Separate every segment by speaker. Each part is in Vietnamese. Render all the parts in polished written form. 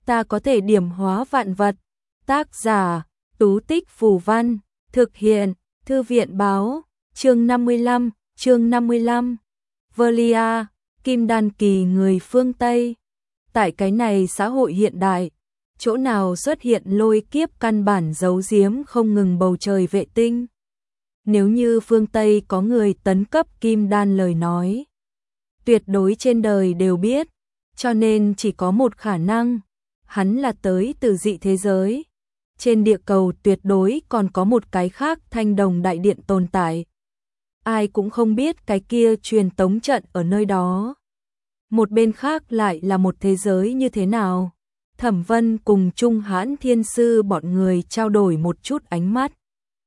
Speaker 1: ta có thể điểm hóa vạn vật. Tác giả, Tú Tích Phù Văn, thực hiện, Thư viện Báo, chương 55. Velia, kim đan kỳ người phương Tây. Tại cái này xã hội hiện đại, chỗ nào xuất hiện lôi kiếp căn bản giấu giếm không ngừng bầu trời vệ tinh. Nếu như phương Tây có người tấn cấp kim đan lời nói, tuyệt đối trên đời đều biết, cho nên chỉ có một khả năng, hắn là tới từ dị thế giới. Trên địa cầu tuyệt đối còn có một cái khác Thanh Đồng Đại Điện tồn tại. Ai cũng không biết cái kia truyền tống trận ở nơi đó. Một bên khác lại là một thế giới như thế nào? Thẩm Vân cùng Trung Hãn Thiên Sư bọn người trao đổi một chút ánh mắt.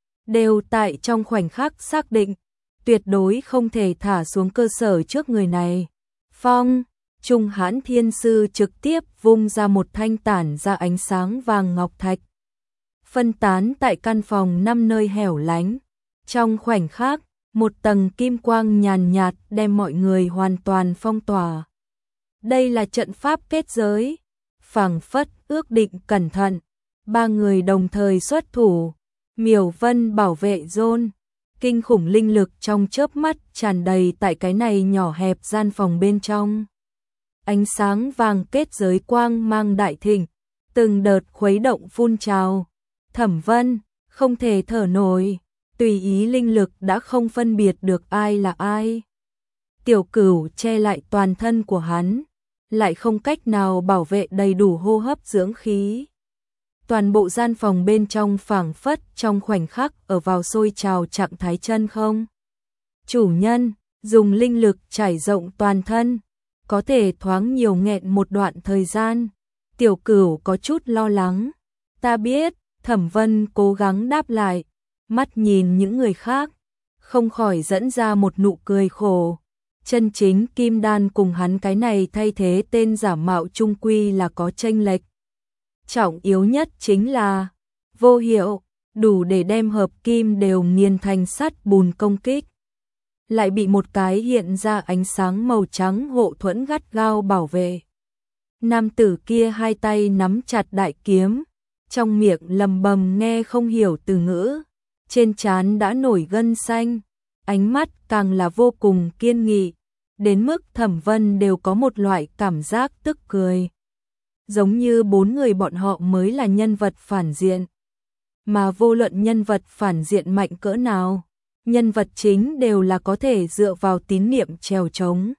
Speaker 1: Đều tại trong khoảnh khắc xác định, tuyệt đối không thể thả xuống cơ sở trước người này. Phong, Trung Hãn Thiên Sư trực tiếp vung ra một thanh tản ra ánh sáng vàng ngọc thạch. Phân tán tại căn phòng 5 nơi hẻo lánh. Trong khoảnh khắc, một tầng kim quang nhàn nhạt đem mọi người hoàn toàn phong tỏa. Đây là trận pháp kết giới. Phảng phất ước định cẩn thận. Ba người đồng thời xuất thủ. Miểu Vân bảo vệ John. Kinh khủng linh lực trong chớp mắt tràn đầy tại cái này nhỏ hẹp gian phòng bên trong. Ánh sáng vàng kết giới quang mang đại thịnh, từng đợt khuấy động phun trào. Thẩm Vân không thể thở nổi, tùy ý linh lực đã không phân biệt được ai là ai. Tiểu Cửu che lại toàn thân của hắn, lại không cách nào bảo vệ đầy đủ hô hấp dưỡng khí. Toàn bộ gian phòng bên trong phảng phất trong khoảnh khắc ở vào sôi trào trạng thái chân không. Chủ nhân dùng linh lực trải rộng toàn thân, có thể thoáng nhiều nghẹn một đoạn thời gian. Tiểu Cửu có chút lo lắng. Ta biết. Thẩm Vân cố gắng đáp lại, mắt nhìn những người khác, không khỏi dẫn ra một nụ cười khổ. Chân chính kim đan cùng hắn cái này thay thế tên giả mạo trung quy là có chênh lệch. Trọng yếu nhất chính là vô hiệu, đủ để đem hợp kim đều nghiền thành sắt bùn công kích. Lại bị một cái hiện ra ánh sáng màu trắng hộ thuẫn gắt gao bảo vệ. Nam tử kia hai tay nắm chặt đại kiếm, trong miệng lầm bầm nghe không hiểu từ ngữ, trên trán đã nổi gân xanh, ánh mắt càng là vô cùng kiên nghị, đến mức Thẩm Vân đều có một loại cảm giác tức cười. Giống như bốn người bọn họ mới là nhân vật phản diện. Mà vô luận nhân vật phản diện mạnh cỡ nào, nhân vật chính đều là có thể dựa vào tín niệm trèo trống.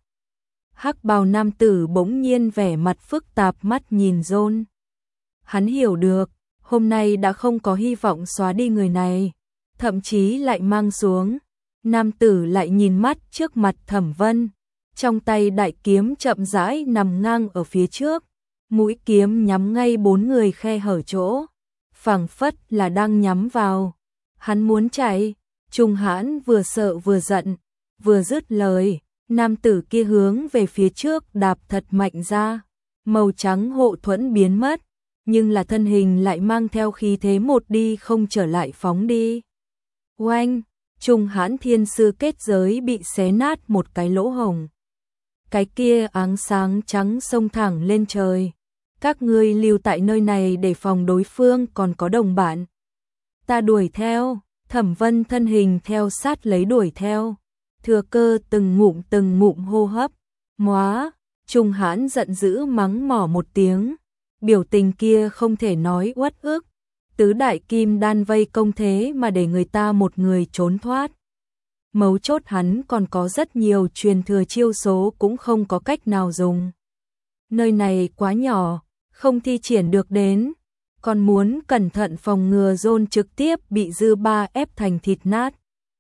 Speaker 1: Hắc bào nam tử bỗng nhiên vẻ mặt phức tạp mắt nhìn John. Hắn hiểu được, hôm nay đã không có hy vọng xóa đi người này, thậm chí lại mang xuống. Nam tử lại nhìn mắt trước mặt Thẩm Vân, trong tay đại kiếm chậm rãi nằm ngang ở phía trước, mũi kiếm nhắm ngay bốn người khe hở chỗ, phảng phất là đang nhắm vào. Hắn muốn chạy. Trung Hãn vừa sợ vừa giận, vừa dứt lời, nam tử kia hướng về phía trước đạp thật mạnh ra, màu trắng hộ thuẫn biến mất, nhưng là thân hình lại mang theo khí thế một đi không trở lại phóng đi. Oanh, Trung Hãn Thiên Sư kết giới bị xé nát một cái lỗ hổng. Cái kia áng sáng trắng xông thẳng lên trời. Các ngươi lưu tại nơi này để phòng đối phương còn có đồng bạn. Ta đuổi theo. Thẩm Vân thân hình theo sát lấy đuổi theo, thừa cơ từng ngụm hô hấp. Móa, Trung Hãn giận dữ mắng mỏ một tiếng, biểu tình kia không thể nói uất ức. Tứ đại kim đan vây công thế mà để người ta một người trốn thoát. Mấu chốt hắn còn có rất nhiều truyền thừa chiêu số cũng không có cách nào dùng. Nơi này quá nhỏ, không thi triển được đến. Còn muốn cẩn thận phòng ngừa John trực tiếp bị dư ba ép thành thịt nát.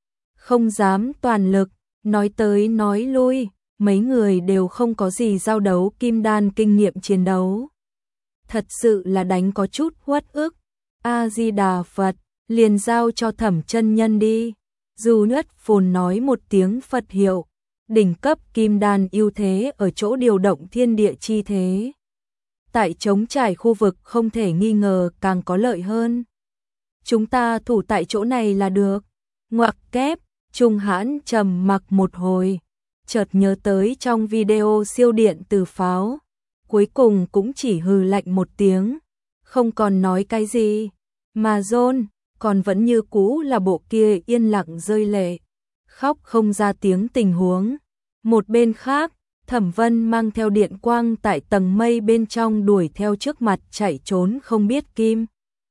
Speaker 1: Không dám toàn lực, nói tới nói lui, mấy người đều không có gì giao đấu kim đan kinh nghiệm chiến đấu. Thật sự là đánh có chút uất ức. A-di-đà Phật, liền giao cho Thẩm chân nhân đi. Du Nhất Phồn nói một tiếng Phật hiệu, đỉnh cấp kim đan ưu thế ở chỗ điều động thiên địa chi thế. Tại trống trải khu vực không thể nghi ngờ càng có lợi hơn. Chúng ta thủ tại chỗ này là được. Ngoặc kép, Trung Hãn trầm mặc một hồi, chợt nhớ tới trong video siêu điện từ pháo. cuối cùng cũng chỉ hừ lạnh một tiếng, không còn nói cái gì, mà John còn vẫn như cũ là bộ kia yên lặng rơi lệ, khóc không ra tiếng tình huống. Một bên khác, Thẩm Vân mang theo điện quang tại tầng mây bên trong đuổi theo trước mặt chạy trốn không biết kim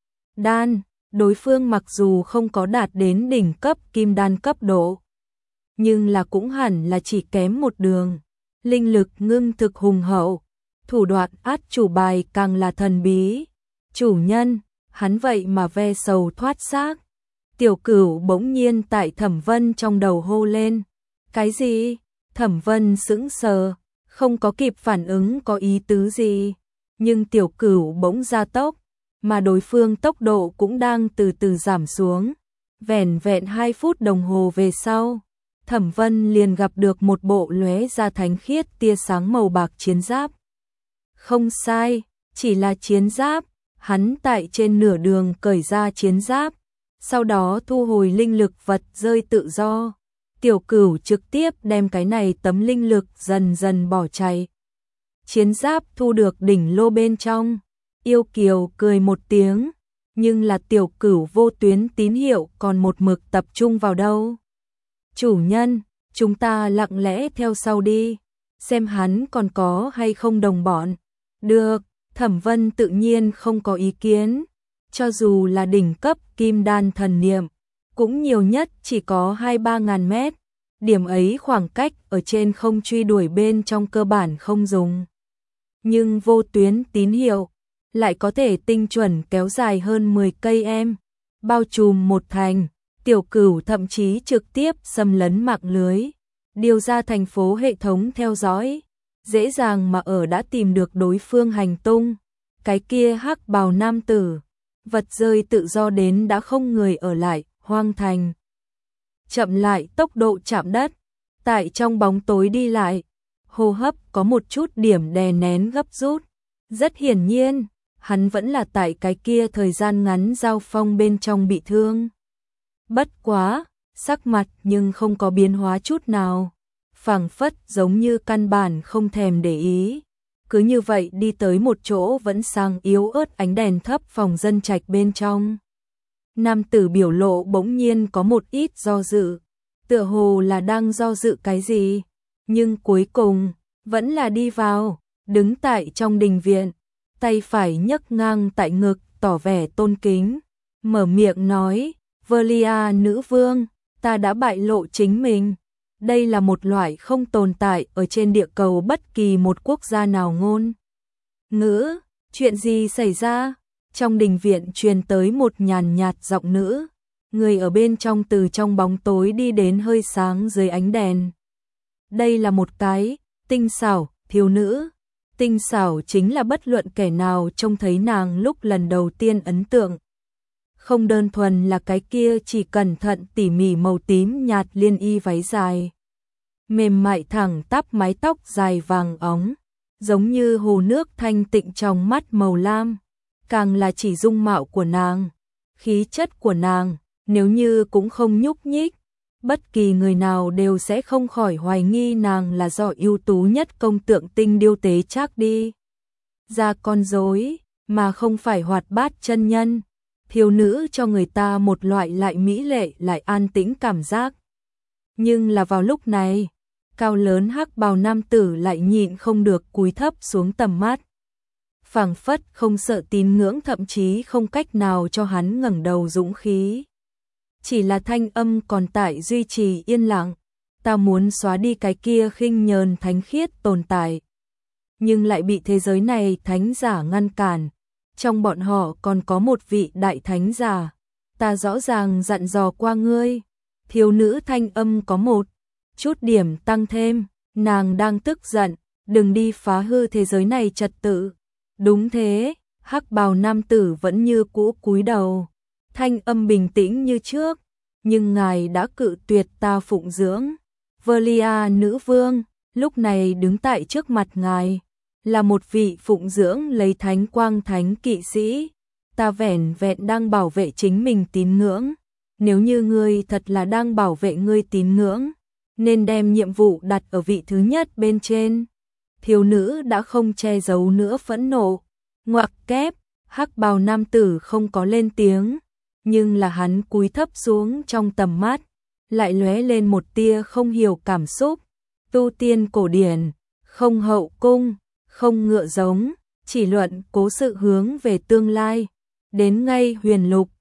Speaker 1: đan, đối phương mặc dù không có đạt đến đỉnh cấp kim đan cấp độ, nhưng là cũng hẳn là chỉ kém một đường. Linh lực ngưng thực hùng hậu, thủ đoạn át chủ bài càng là thần bí. Chủ nhân, hắn vậy mà ve sầu thoát xác. Tiểu Cửu bỗng nhiên tại Thẩm Vân trong đầu hô lên. Cái gì? Thẩm Vân sững sờ, không có kịp phản ứng có ý tứ gì. Nhưng Tiểu Cửu bỗng gia tốc, mà đối phương tốc độ cũng đang từ từ giảm xuống. Vẻn vẹn 2 phút đồng hồ về sau, Thẩm Vân liền gặp được một bộ lóe ra thánh khiết tia sáng màu bạc chiến giáp. Không sai, chỉ là chiến giáp, hắn tại trên nửa đường cởi ra chiến giáp, sau đó thu hồi linh lực vật rơi tự do. Tiểu Cửu trực tiếp đem cái này tấm linh lực dần dần bỏ chạy. Chiến giáp thu được đỉnh lô bên trong, Yêu Kiều cười một tiếng, nhưng là Tiểu Cửu vô tuyến tín hiệu còn một mực tập trung vào đâu. Chủ nhân, chúng ta lặng lẽ theo sau đi, xem hắn còn có hay không đồng bọn. Được, Thẩm Vân tự nhiên không có ý kiến, cho dù là đỉnh cấp kim đan thần niệm, cũng nhiều nhất chỉ có 2-3 ngàn mét, điểm ấy khoảng cách ở trên không truy đuổi bên trong cơ bản không dùng. Nhưng vô tuyến tín hiệu lại có thể tinh chuẩn kéo dài hơn 10 cây em, bao trùm một thành. Tiểu Cửu thậm chí trực tiếp xâm lấn mạng lưới, điều ra thành phố hệ thống theo dõi, dễ dàng mà đã tìm được đối phương hành tung. Cái kia hắc bào nam tử, vật rơi tự do đến đã không người ở lại, hoang thành. Chậm lại tốc độ chạm đất, tại trong bóng tối đi lại, hô hấp có một chút điểm đè nén gấp rút. Rất hiển nhiên, hắn vẫn là tại cái kia thời gian ngắn giao phong bên trong bị thương. Bất quá, sắc mặt nhưng không có biến hóa chút nào, phảng phất giống như căn bản không thèm để ý. Cứ như vậy đi tới một chỗ vẫn sáng yếu ớt ánh đèn thấp phòng dân trạch bên trong. Nam tử biểu lộ bỗng nhiên có một ít do dự, tựa hồ là đang do dự cái gì, nhưng cuối cùng vẫn là đi vào, đứng tại trong đình viện, tay phải nhấc ngang tại ngực tỏ vẻ tôn kính, mở miệng nói: Velia nữ vương, ta đã bại lộ chính mình. Đây là một loại không tồn tại ở trên địa cầu bất kỳ một quốc gia nào ngôn ngữ. Chuyện gì xảy ra? Trong đình viện truyền tới một nhàn nhạt giọng nữ. Người ở bên trong từ trong bóng tối đi đến hơi sáng dưới ánh đèn. Đây là một cái tinh xảo thiếu nữ. Tinh xảo chính là bất luận kẻ nào trông thấy nàng lúc lần đầu tiên ấn tượng. Không đơn thuần là cái kia chỉ cẩn thận tỉ mỉ màu tím nhạt liên y váy dài, mềm mại thẳng tắp mái tóc dài vàng óng, giống như hồ nước thanh tịnh trong mắt màu lam, càng là chỉ dung mạo của nàng, khí chất của nàng, nếu như cũng không nhúc nhích, bất kỳ người nào đều sẽ không khỏi hoài nghi nàng là do ưu tú nhất công tượng tinh điêu tế trác đi ra con rối, mà không phải hoạt bát chân nhân. Thiếu nữ cho người ta một loại lại mỹ lệ lại an tĩnh cảm giác. Nhưng là vào lúc này, cao lớn hắc bào nam tử lại nhịn không được cúi thấp xuống tầm mắt. Phảng phất không sợ tín ngưỡng, thậm chí không cách nào cho hắn ngẩng đầu dũng khí. Chỉ là thanh âm còn tại duy trì yên lặng, ta muốn xóa đi cái kia khinh nhờn thánh khiết tồn tại. Nhưng lại bị thế giới này thánh giả ngăn cản. Trong bọn họ còn có một vị đại thánh giả, ta rõ ràng dặn dò qua ngươi. Thiếu nữ thanh âm có một chút điểm tăng thêm, nàng đang tức giận, đừng đi phá hư thế giới này trật tự. Đúng thế, hắc bào nam tử vẫn như cũ cúi đầu, thanh âm bình tĩnh như trước, nhưng ngài đã cự tuyệt ta phụng dưỡng. Velia nữ vương, lúc này đứng tại trước mặt ngài, là một vị phụng dưỡng lấy thánh quang thánh kỵ sĩ, ta vẻn vẹn đang bảo vệ chính mình tín ngưỡng. Nếu như ngươi thật là đang bảo vệ ngươi tín ngưỡng, nên đem nhiệm vụ đặt ở vị thứ nhất bên trên. thiếu nữ đã không che giấu nữa phẫn nộ. Ngoặc kép, hắc bào nam tử không có lên tiếng, nhưng là hắn cúi thấp xuống, trong tầm mắt lại lóe lên một tia không hiểu cảm xúc. Tu tiên cổ điển, không hậu cung, không ngựa giống, chỉ luận cố sự hướng về tương lai. Đến ngay huyền lục,